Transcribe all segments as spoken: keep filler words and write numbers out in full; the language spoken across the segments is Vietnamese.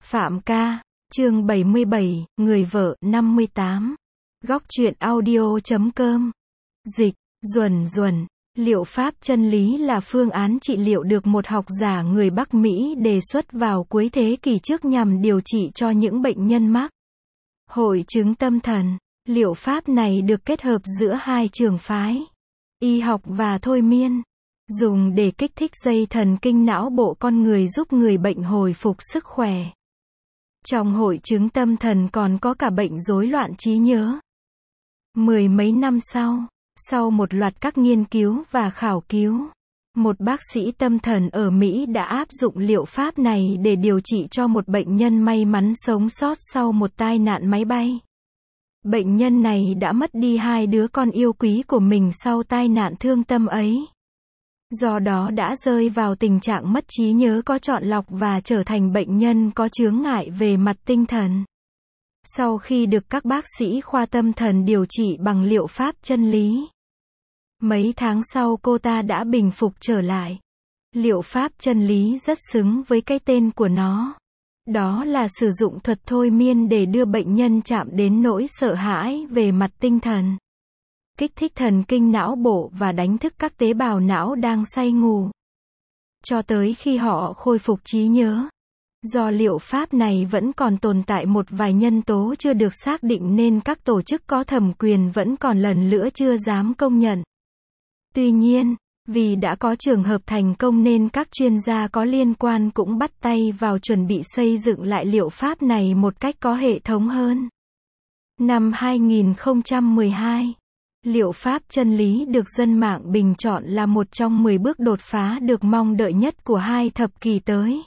Phạm ca, chương bảy mươi bảy, người vợ, năm mươi tám. Góc truyện audio chấm com. Dịch, Duẩn Duẩn. Liệu pháp chân lý là phương án trị liệu được một học giả người Bắc Mỹ đề xuất vào cuối thế kỷ trước nhằm điều trị cho những bệnh nhân mắc hội chứng tâm thần. Liệu pháp này được kết hợp giữa hai trường phái, y học và thôi miên, dùng để kích thích dây thần kinh não bộ con người giúp người bệnh hồi phục sức khỏe. Trong hội chứng tâm thần còn có cả bệnh rối loạn trí nhớ. Mười mấy năm sau, sau một loạt các nghiên cứu và khảo cứu, một bác sĩ tâm thần ở Mỹ đã áp dụng liệu pháp này để điều trị cho một bệnh nhân may mắn sống sót sau một tai nạn máy bay. Bệnh nhân này đã mất đi hai đứa con yêu quý của mình sau tai nạn thương tâm ấy. Do đó đã rơi vào tình trạng mất trí nhớ có chọn lọc và trở thành bệnh nhân có chướng ngại về mặt tinh thần. Sau khi được các bác sĩ khoa tâm thần điều trị bằng liệu pháp chân lý, mấy tháng sau cô ta đã bình phục trở lại. Liệu pháp chân lý rất xứng với cái tên của nó. Đó là sử dụng thuật thôi miên để đưa bệnh nhân chạm đến nỗi sợ hãi về mặt tinh thần, kích thích thần kinh não bộ và đánh thức các tế bào não đang say ngủ, cho tới khi họ khôi phục trí nhớ. Do liệu pháp này vẫn còn tồn tại một vài nhân tố chưa được xác định nên các tổ chức có thẩm quyền vẫn còn lần nữa chưa dám công nhận. Tuy nhiên, vì đã có trường hợp thành công nên các chuyên gia có liên quan cũng bắt tay vào chuẩn bị xây dựng lại liệu pháp này một cách có hệ thống hơn. Năm hai nghìn không trăm mười hai, liệu pháp chân lý được dân mạng bình chọn là một trong mười bước đột phá được mong đợi nhất của hai thập kỷ tới.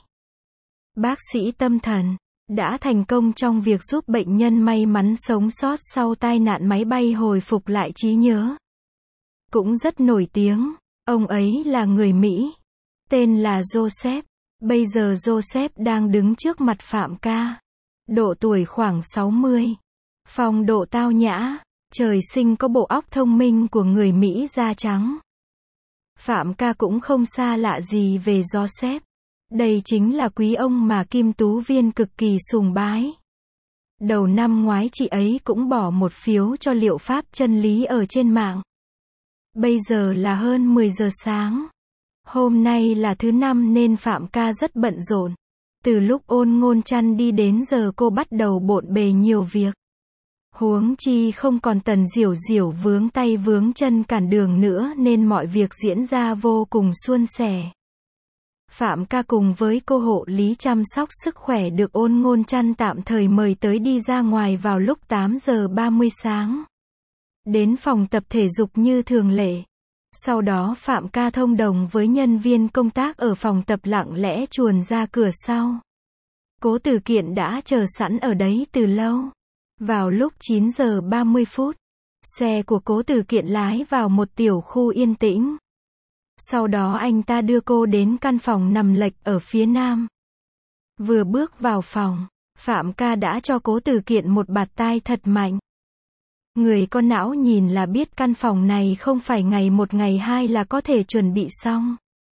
Bác sĩ tâm thần đã thành công trong việc giúp bệnh nhân may mắn sống sót sau tai nạn máy bay hồi phục lại trí nhớ. Cũng rất nổi tiếng, ông ấy là người Mỹ, tên là Joseph. Bây giờ Joseph đang đứng trước mặt Phạm ca, độ tuổi khoảng sáu mươi, phong độ tao nhã, trời sinh có bộ óc thông minh của người Mỹ da trắng. Phạm ca cũng không xa lạ gì về Joseph. Đây chính là quý ông mà Kim Tú Viên cực kỳ sùng bái. Đầu năm ngoái chị ấy cũng bỏ một phiếu cho liệu pháp chân lý ở trên mạng. Bây giờ là hơn mười giờ sáng. Hôm nay là thứ năm nên Phạm ca rất bận rộn. Từ lúc Ôn Ngôn Chăn đi đến giờ cô bắt đầu bộn bề nhiều việc. Huống chi không còn Tần Diểu Diểu vướng tay vướng chân cản đường nữa nên mọi việc diễn ra vô cùng suôn sẻ. Phạm ca cùng với cô hộ lý chăm sóc sức khỏe được Ôn Ngôn Chăn tạm thời mời tới đi ra ngoài vào lúc tám giờ ba mươi sáng. Đến phòng tập thể dục như thường lệ. Sau đó Phạm ca thông đồng với nhân viên công tác ở phòng tập lặng lẽ chuồn ra cửa sau. Cố Tử Kiện đã chờ sẵn ở đấy từ lâu. Vào lúc chín giờ ba mươi phút, xe của Cố Tử Kiện lái vào một tiểu khu yên tĩnh. Sau đó anh ta đưa cô đến căn phòng nằm lệch ở phía nam. Vừa bước vào phòng, Phạm ca đã cho Cố Tử Kiện một bạt tai thật mạnh. Người con não nhìn là biết căn phòng này không phải ngày một ngày hai là có thể chuẩn bị xong.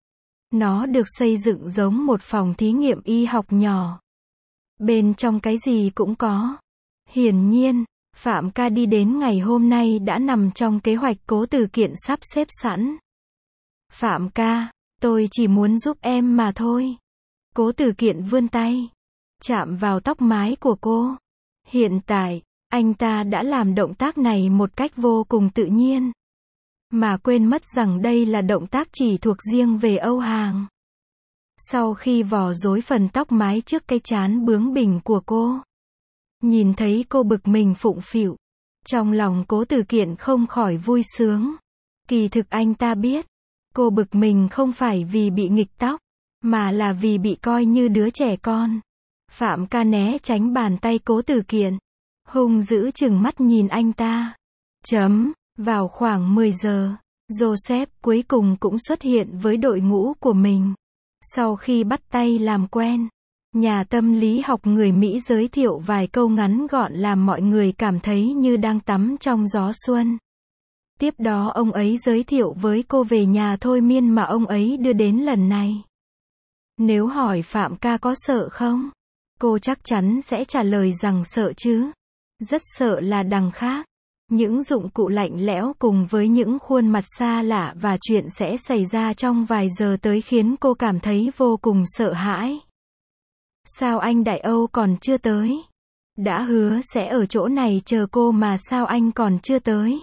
Nó được xây dựng giống một phòng thí nghiệm y học nhỏ. Bên trong cái gì cũng có. Hiển nhiên, Phạm ca đi đến ngày hôm nay đã nằm trong kế hoạch Cố Tử Kiện sắp xếp sẵn. Phạm ca, tôi chỉ muốn giúp em mà thôi. Cố Tử Kiện vươn tay, chạm vào tóc mái của cô. Hiện tại, anh ta đã làm động tác này một cách vô cùng tự nhiên, mà quên mất rằng đây là động tác chỉ thuộc riêng về Âu Hàng. Sau khi vò rối phần tóc mái trước cái trán bướng bỉnh của cô, nhìn thấy cô bực mình phụng phịu, trong lòng Cố Tử Kiện không khỏi vui sướng. Kỳ thực anh ta biết, cô bực mình không phải vì bị nghịch tóc, mà là vì bị coi như đứa trẻ con. Phạm ca né tránh bàn tay Cố Tử Kiện, hung dữ chừng mắt nhìn anh ta. Chấm, vào khoảng mười giờ, Joseph cuối cùng cũng xuất hiện với đội ngũ của mình. Sau khi bắt tay làm quen, nhà tâm lý học người Mỹ giới thiệu vài câu ngắn gọn làm mọi người cảm thấy như đang tắm trong gió xuân. Tiếp đó ông ấy giới thiệu với cô về nhà thôi miên mà ông ấy đưa đến lần này. Nếu hỏi Phạm ca có sợ không? Cô chắc chắn sẽ trả lời rằng sợ chứ. Rất sợ là đằng khác. Những dụng cụ lạnh lẽo cùng với những khuôn mặt xa lạ và chuyện sẽ xảy ra trong vài giờ tới khiến cô cảm thấy vô cùng sợ hãi. Sao anh Đại Âu còn chưa tới? Đã hứa sẽ ở chỗ này chờ cô mà sao anh còn chưa tới?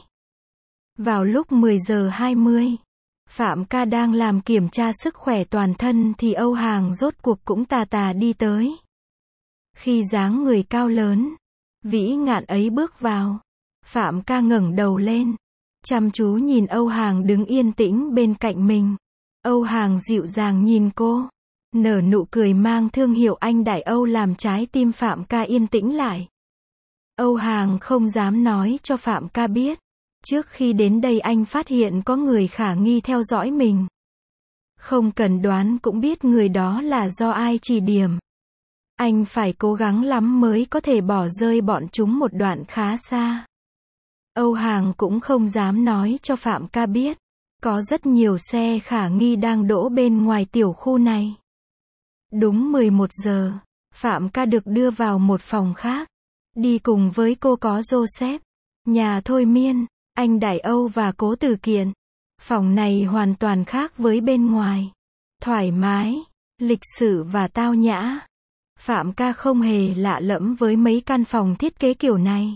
Vào lúc mười giờ hai mươi, Phạm Ca đang làm kiểm tra sức khỏe toàn thân thì Âu Hàng rốt cuộc cũng tà tà đi tới. Khi dáng người cao lớn, vĩ ngạn ấy bước vào, Phạm Ca ngẩng đầu lên, chăm chú nhìn Âu Hàng đứng yên tĩnh bên cạnh mình. Âu Hàng dịu dàng nhìn cô, nở nụ cười mang thương hiệu anh Đại Âu làm trái tim Phạm Ca yên tĩnh lại. Âu Hàng không dám nói cho Phạm Ca biết. Trước khi đến đây anh phát hiện có người khả nghi theo dõi mình. Không cần đoán cũng biết người đó là do ai chỉ điểm. Anh phải cố gắng lắm mới có thể bỏ rơi bọn chúng một đoạn khá xa. Âu Hàng cũng không dám nói cho Phạm Ca biết. Có rất nhiều xe khả nghi đang đỗ bên ngoài tiểu khu này. Đúng mười một giờ, Phạm Ca được đưa vào một phòng khác. Đi cùng với cô có Joseph, nhà thôi miên, anh Đại Âu và Cố Tử Kiện. Phòng này hoàn toàn khác với bên ngoài. Thoải mái, lịch sự và tao nhã. Phạm Ca không hề lạ lẫm với mấy căn phòng thiết kế kiểu này.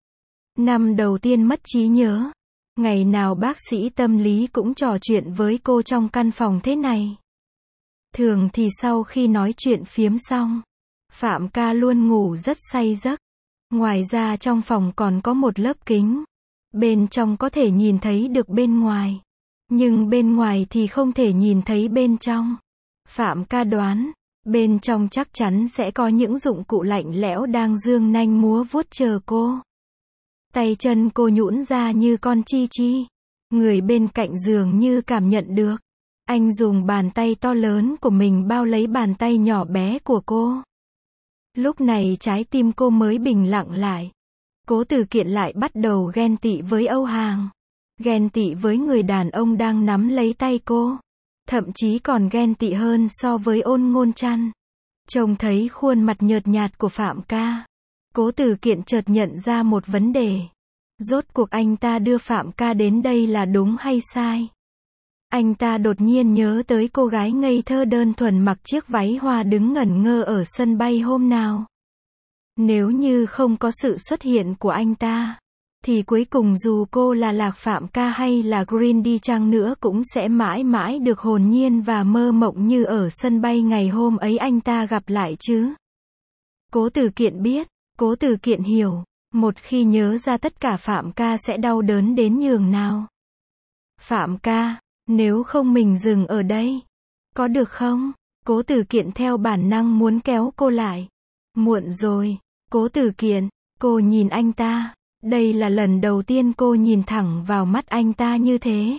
Năm đầu tiên mất trí nhớ. Ngày nào bác sĩ tâm lý cũng trò chuyện với cô trong căn phòng thế này. Thường thì sau khi nói chuyện phiếm xong, Phạm Ca luôn ngủ rất say giấc. Ngoài ra trong phòng còn có một lớp kính. Bên trong có thể nhìn thấy được bên ngoài. Nhưng bên ngoài thì không thể nhìn thấy bên trong. Phạm Ca đoán, bên trong chắc chắn sẽ có những dụng cụ lạnh lẽo đang giương nanh múa vuốt chờ cô. Tay chân cô nhũn ra như con chi chi. Người bên cạnh giường như cảm nhận được. Anh dùng bàn tay to lớn của mình bao lấy bàn tay nhỏ bé của cô. Lúc này trái tim cô mới bình lặng lại. Cố Tử Kiện lại bắt đầu ghen tị với Âu Hàng. Ghen tị với người đàn ông đang nắm lấy tay cô. Thậm chí còn ghen tị hơn so với Ôn Ngôn Trăn. Trông thấy khuôn mặt nhợt nhạt của Phạm Ca, Cố Tử Kiện chợt nhận ra một vấn đề. Rốt cuộc anh ta đưa Phạm Ca đến đây là đúng hay sai? Anh ta đột nhiên nhớ tới cô gái ngây thơ đơn thuần mặc chiếc váy hoa đứng ngẩn ngơ ở sân bay hôm nào. Nếu như không có sự xuất hiện của anh ta, thì cuối cùng dù cô là Lạc Phạm Ca hay là Green đi chăng nữa cũng sẽ mãi mãi được hồn nhiên và mơ mộng như ở sân bay ngày hôm ấy anh ta gặp lại chứ. Cố Tử Kiện biết, Cố Tử Kiện hiểu, một khi nhớ ra tất cả Phạm Ca sẽ đau đớn đến nhường nào. Phạm Ca, nếu không mình dừng ở đây, có được không? Cố Tử Kiện theo bản năng muốn kéo cô lại. Muộn rồi, Cố Tử Kiện, cô nhìn anh ta. Đây là lần đầu tiên cô nhìn thẳng vào mắt anh ta như thế.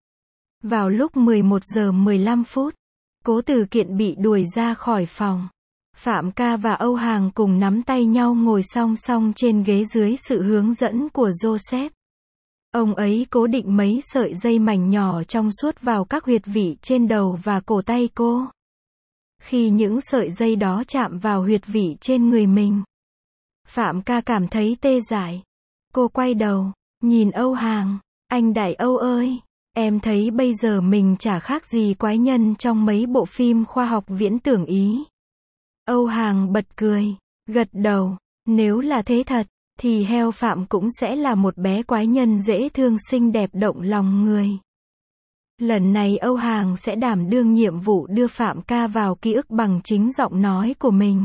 Vào lúc mười một giờ mười lăm phút, Cố Tử Kiện bị đuổi ra khỏi phòng. Phạm Ca và Âu Hàng cùng nắm tay nhau ngồi song song trên ghế dưới sự hướng dẫn của Joseph. Ông ấy cố định mấy sợi dây mảnh nhỏ trong suốt vào các huyệt vị trên đầu và cổ tay cô. Khi những sợi dây đó chạm vào huyệt vị trên người mình, Phạm Ca cảm thấy tê dại. Cô quay đầu, nhìn Âu Hàng, anh Đại Âu ơi, em thấy bây giờ mình chả khác gì quái nhân trong mấy bộ phim khoa học viễn tưởng Ý. Âu Hàng bật cười, gật đầu, nếu là thế thật, thì heo Phạm cũng sẽ là một bé quái nhân dễ thương xinh đẹp động lòng người. Lần này Âu Hàng sẽ đảm đương nhiệm vụ đưa Phạm Ca vào ký ức bằng chính giọng nói của mình.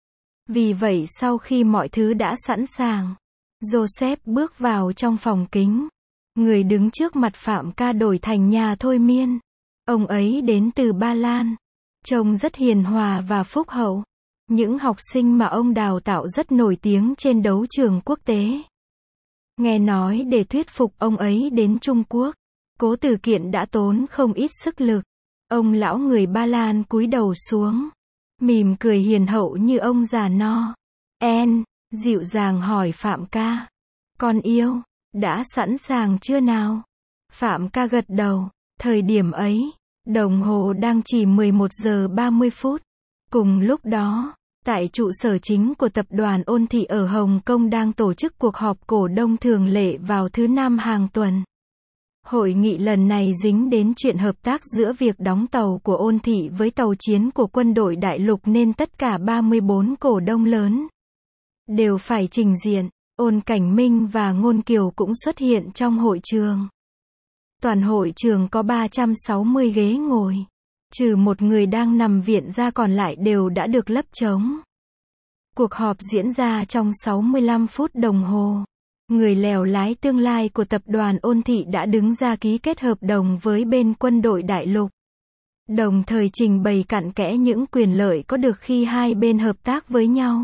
Vì vậy sau khi mọi thứ đã sẵn sàng, Joseph bước vào trong phòng kính. Người đứng trước mặt Phạm Ca đổi thành nhà thôi miên. Ông ấy đến từ Ba Lan. Trông rất hiền hòa và phúc hậu. Những học sinh mà ông đào tạo rất nổi tiếng trên đấu trường quốc tế. Nghe nói để thuyết phục ông ấy đến Trung Quốc, Cố Tử Kiện đã tốn không ít sức lực. Ông lão người Ba Lan cúi đầu xuống, mỉm cười hiền hậu như ông già no. En, dịu dàng hỏi Phạm Ca. Con yêu, đã sẵn sàng chưa nào? Phạm Ca gật đầu. Thời điểm ấy, đồng hồ đang chỉ mười một giờ ba mươi phút. Cùng lúc đó, Tại trụ sở chính của tập đoàn Ôn Thị ở Hồng Kông đang tổ chức cuộc họp cổ đông thường lệ vào thứ năm hàng tuần. Hội nghị lần này dính đến chuyện hợp tác giữa việc đóng tàu của Ôn Thị với tàu chiến của quân đội đại lục nên tất cả ba mươi bốn cổ đông lớn đều phải trình diện. Ôn Cảnh Minh và Ngôn Kiều cũng xuất hiện trong hội trường. Toàn hội trường có ba trăm sáu mươi ghế ngồi. Trừ một người đang nằm viện ra còn lại đều đã được lấp trống. Cuộc họp diễn ra trong sáu mươi lăm phút đồng hồ. Người lèo lái tương lai của tập đoàn Ôn Thị đã đứng ra ký kết hợp đồng với bên quân đội đại lục. Đồng thời trình bày cặn kẽ những quyền lợi có được khi hai bên hợp tác với nhau.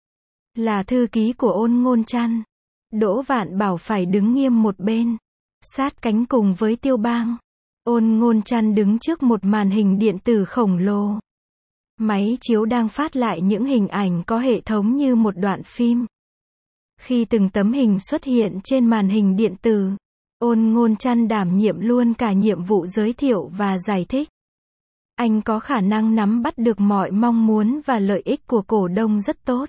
Là thư ký của Ôn Ngôn Trăn, Đỗ Vạn Bảo phải đứng nghiêm một bên, sát cánh cùng với Tiêu Bang. Ôn Ngôn Trăn đứng trước một màn hình điện tử khổng lồ. Máy chiếu đang phát lại những hình ảnh có hệ thống như một đoạn phim. Khi từng tấm hình xuất hiện trên màn hình điện tử, Ôn Ngôn Trăn đảm nhiệm luôn cả nhiệm vụ giới thiệu và giải thích. Anh có khả năng nắm bắt được mọi mong muốn và lợi ích của cổ đông rất tốt.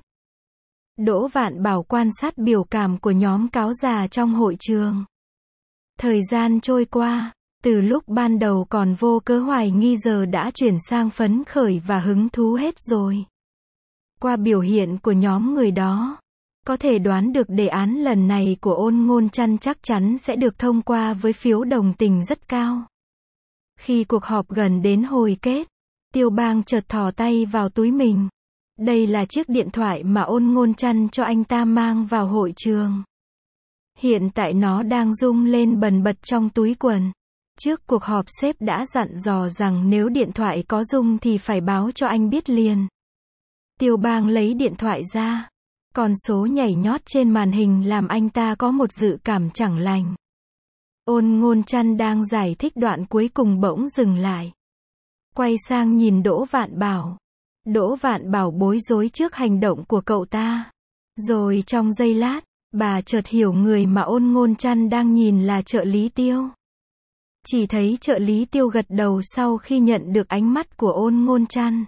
Đỗ Vạn Bảo quan sát biểu cảm của nhóm cáo già trong hội trường. Thời gian trôi qua, từ lúc ban đầu còn vô cớ hoài nghi giờ đã chuyển sang phấn khởi và hứng thú hết rồi. Qua biểu hiện của nhóm người đó, có thể đoán được đề án lần này của Ôn Ngôn Trăn chắc chắn sẽ được thông qua với phiếu đồng tình rất cao. Khi cuộc họp gần đến hồi kết, Tiêu Bang chợt thò tay vào túi mình. Đây là chiếc điện thoại mà Ôn Ngôn Trăn cho anh ta mang vào hội trường. Hiện tại nó đang rung lên bần bật trong túi quần. Trước cuộc họp sếp đã dặn dò rằng nếu điện thoại có rung thì phải báo cho anh biết liền. Tiêu Bang lấy điện thoại ra. Con số nhảy nhót trên màn hình làm anh ta có một dự cảm chẳng lành. Ôn Ngôn Trăn đang giải thích đoạn cuối cùng bỗng dừng lại. Quay sang nhìn Đỗ Vạn Bảo. Đỗ Vạn Bảo bối rối trước hành động của cậu ta. Rồi trong giây lát, bà chợt hiểu người mà Ôn Ngôn Trăn đang nhìn là trợ lý Tiêu. Chỉ thấy trợ lý Tiêu gật đầu sau khi nhận được ánh mắt của Ôn Ngôn Trăn.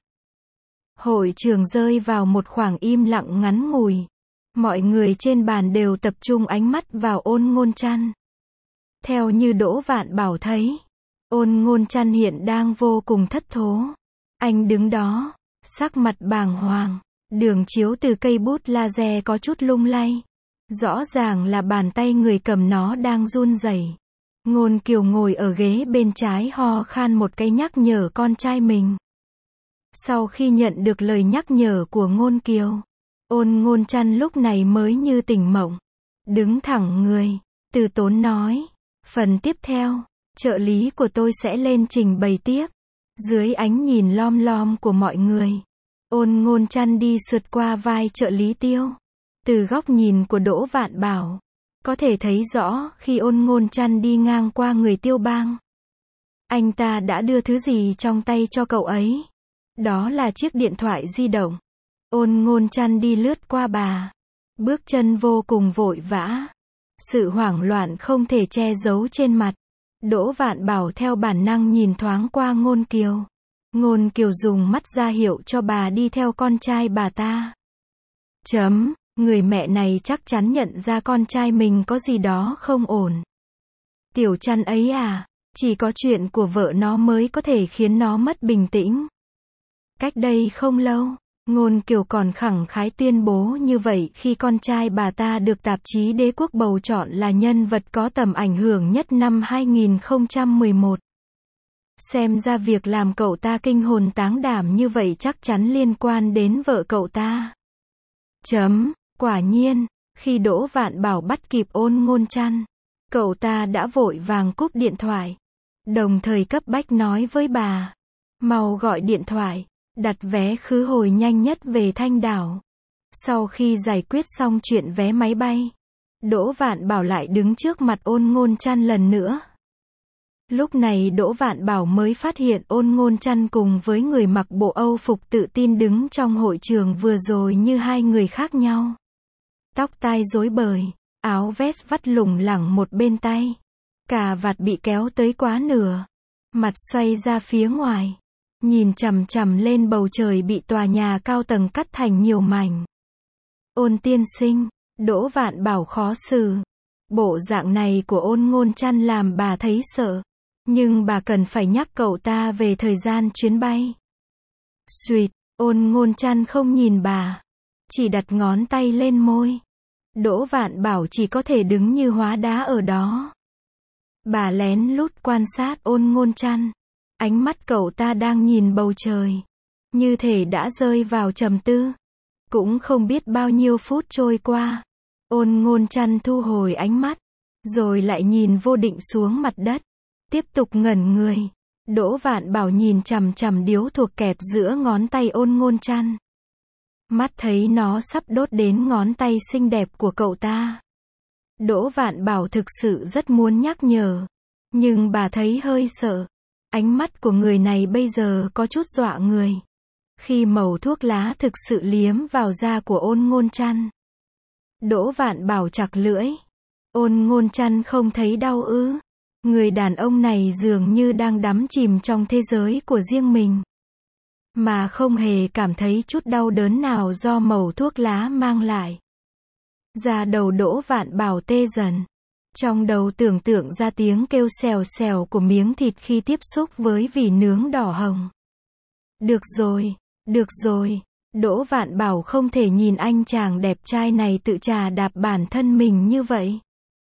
Hội trường rơi vào một khoảng im lặng ngắn ngủi. Mọi người trên bàn đều tập trung ánh mắt vào Ôn Ngôn Trăn. Theo như Đỗ Vạn Bảo thấy, Ôn Ngôn Trăn hiện đang vô cùng thất thố. Anh đứng đó, sắc mặt bàng hoàng. Đường chiếu từ cây bút laser có chút lung lay. Rõ ràng là bàn tay người cầm nó đang run rẩy. Ngôn Kiều ngồi ở ghế bên trái ho khan một cái nhắc nhở con trai mình. Sau khi nhận được lời nhắc nhở của Ngôn Kiều, Ôn Ngôn Trăn lúc này mới như tỉnh mộng. Đứng thẳng người, từ tốn nói. Phần tiếp theo, trợ lý của tôi sẽ lên trình bày tiếp. Dưới ánh nhìn lom lom của mọi người, Ôn Ngôn Trăn đi sượt qua vai trợ lý Tiêu. Từ góc nhìn của Đỗ Vạn Bảo, có thể thấy rõ khi Ôn Ngôn Trăn đi ngang qua người Tiêu Bang. Anh ta đã đưa thứ gì trong tay cho cậu ấy. Đó là chiếc điện thoại di động. Ôn Ngôn Trăn đi lướt qua bà. Bước chân vô cùng vội vã. Sự hoảng loạn không thể che giấu trên mặt. Đỗ Vạn Bảo theo bản năng nhìn thoáng qua Ngôn Kiều. Ngôn Kiều dùng mắt ra hiệu cho bà đi theo con trai bà ta. Chấm, người mẹ này chắc chắn nhận ra con trai mình có gì đó không ổn. Tiểu Trăn ấy à, chỉ có chuyện của vợ nó mới có thể khiến nó mất bình tĩnh. Cách đây không lâu, Ngôn Kiều còn khẳng khái tuyên bố như vậy khi con trai bà ta được tạp chí Đế Quốc bầu chọn là nhân vật có tầm ảnh hưởng nhất năm hai nghìn không trăm mười một. Xem ra việc làm cậu ta kinh hồn táng đảm như vậy chắc chắn liên quan đến vợ cậu ta. Chấm, quả nhiên, khi Đỗ Vạn Bảo bắt kịp Ôn Ngôn Trăn, cậu ta đã vội vàng cúp điện thoại. Đồng thời cấp bách nói với bà, mau gọi điện thoại, đặt vé khứ hồi nhanh nhất về Thanh Đảo. Sau khi giải quyết xong chuyện vé máy bay, Đỗ Vạn Bảo lại đứng trước mặt Ôn Ngôn Trăn lần nữa. Lúc này Đỗ Vạn Bảo mới phát hiện Ôn Ngôn Trăn cùng với người mặc bộ Âu phục tự tin đứng trong hội trường vừa rồi như hai người khác nhau. Tóc tai rối bời, áo vest vắt lủng lẳng một bên tay, cà vạt bị kéo tới quá nửa, mặt xoay ra phía ngoài. nhìn chằm chằm lên bầu trời bị tòa nhà cao tầng cắt thành nhiều mảnh. Ôn tiên sinh, Đỗ Vạn Bảo khó xử. Bộ dạng này của Ôn Ngôn Chăn làm bà thấy sợ. Nhưng bà cần phải nhắc cậu ta về thời gian chuyến bay. Xuỵt, Ôn Ngôn Chăn không nhìn bà. Chỉ đặt ngón tay lên môi. Đỗ Vạn Bảo chỉ có thể đứng như hóa đá ở đó. Bà lén lút quan sát Ôn Ngôn Chăn. Ánh mắt cậu ta đang nhìn bầu trời. Như thể đã rơi vào trầm tư. Cũng không biết bao nhiêu phút trôi qua. Ôn Ngôn Chăn thu hồi ánh mắt. Rồi lại nhìn vô định xuống mặt đất. Tiếp tục ngẩn người. Đỗ Vạn Bảo nhìn chằm chằm điếu thuốc kẹp giữa ngón tay Ôn Ngôn Chăn. Mắt thấy nó sắp đốt đến ngón tay xinh đẹp của cậu ta. Đỗ Vạn Bảo thực sự rất muốn nhắc nhở. Nhưng bà thấy hơi sợ. Ánh mắt của người này bây giờ có chút dọa người. Khi mẩu thuốc lá thực sự liếm vào da của Ôn Ngôn Chăn. Đỗ Vạn Bảo chặt lưỡi. Ôn Ngôn Chăn không thấy đau ư? Người đàn ông này dường như đang đắm chìm trong thế giới của riêng mình. Mà không hề cảm thấy chút đau đớn nào do mẩu thuốc lá mang lại. Da đầu Đỗ Vạn Bảo tê dần. Trong đầu tưởng tượng ra tiếng kêu xèo xèo của miếng thịt khi tiếp xúc với vỉ nướng đỏ hồng. Được rồi, được rồi. Đỗ Vạn Bảo không thể nhìn anh chàng đẹp trai này tự chà đạp bản thân mình như vậy.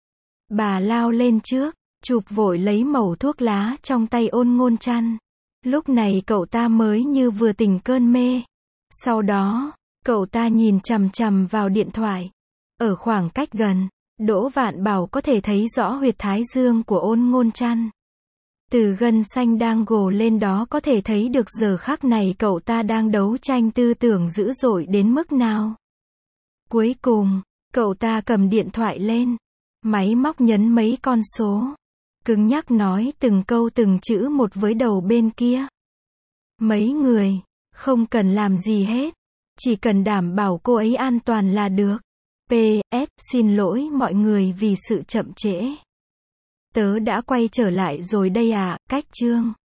Bà lao lên trước, chụp vội lấy mẩu thuốc lá trong tay Ôn Ngôn Chăn. Lúc này cậu ta mới như vừa tỉnh cơn mê. Sau đó, cậu ta nhìn chằm chằm vào điện thoại. Ở khoảng cách gần, Đỗ Vạn Bảo có thể thấy rõ huyệt thái dương của Ôn Ngôn Chăn. Từ gân xanh đang gồ lên đó có thể thấy được giờ khắc này cậu ta đang đấu tranh tư tưởng dữ dội đến mức nào. Cuối cùng, cậu ta cầm điện thoại lên. Máy móc nhấn mấy con số. Cứng nhắc nói từng câu từng chữ một với đầu bên kia. Mấy người, không cần làm gì hết. Chỉ cần đảm bảo cô ấy an toàn là được. pê ét, xin lỗi mọi người vì sự chậm trễ. Tớ đã quay trở lại rồi đây à, cách chương.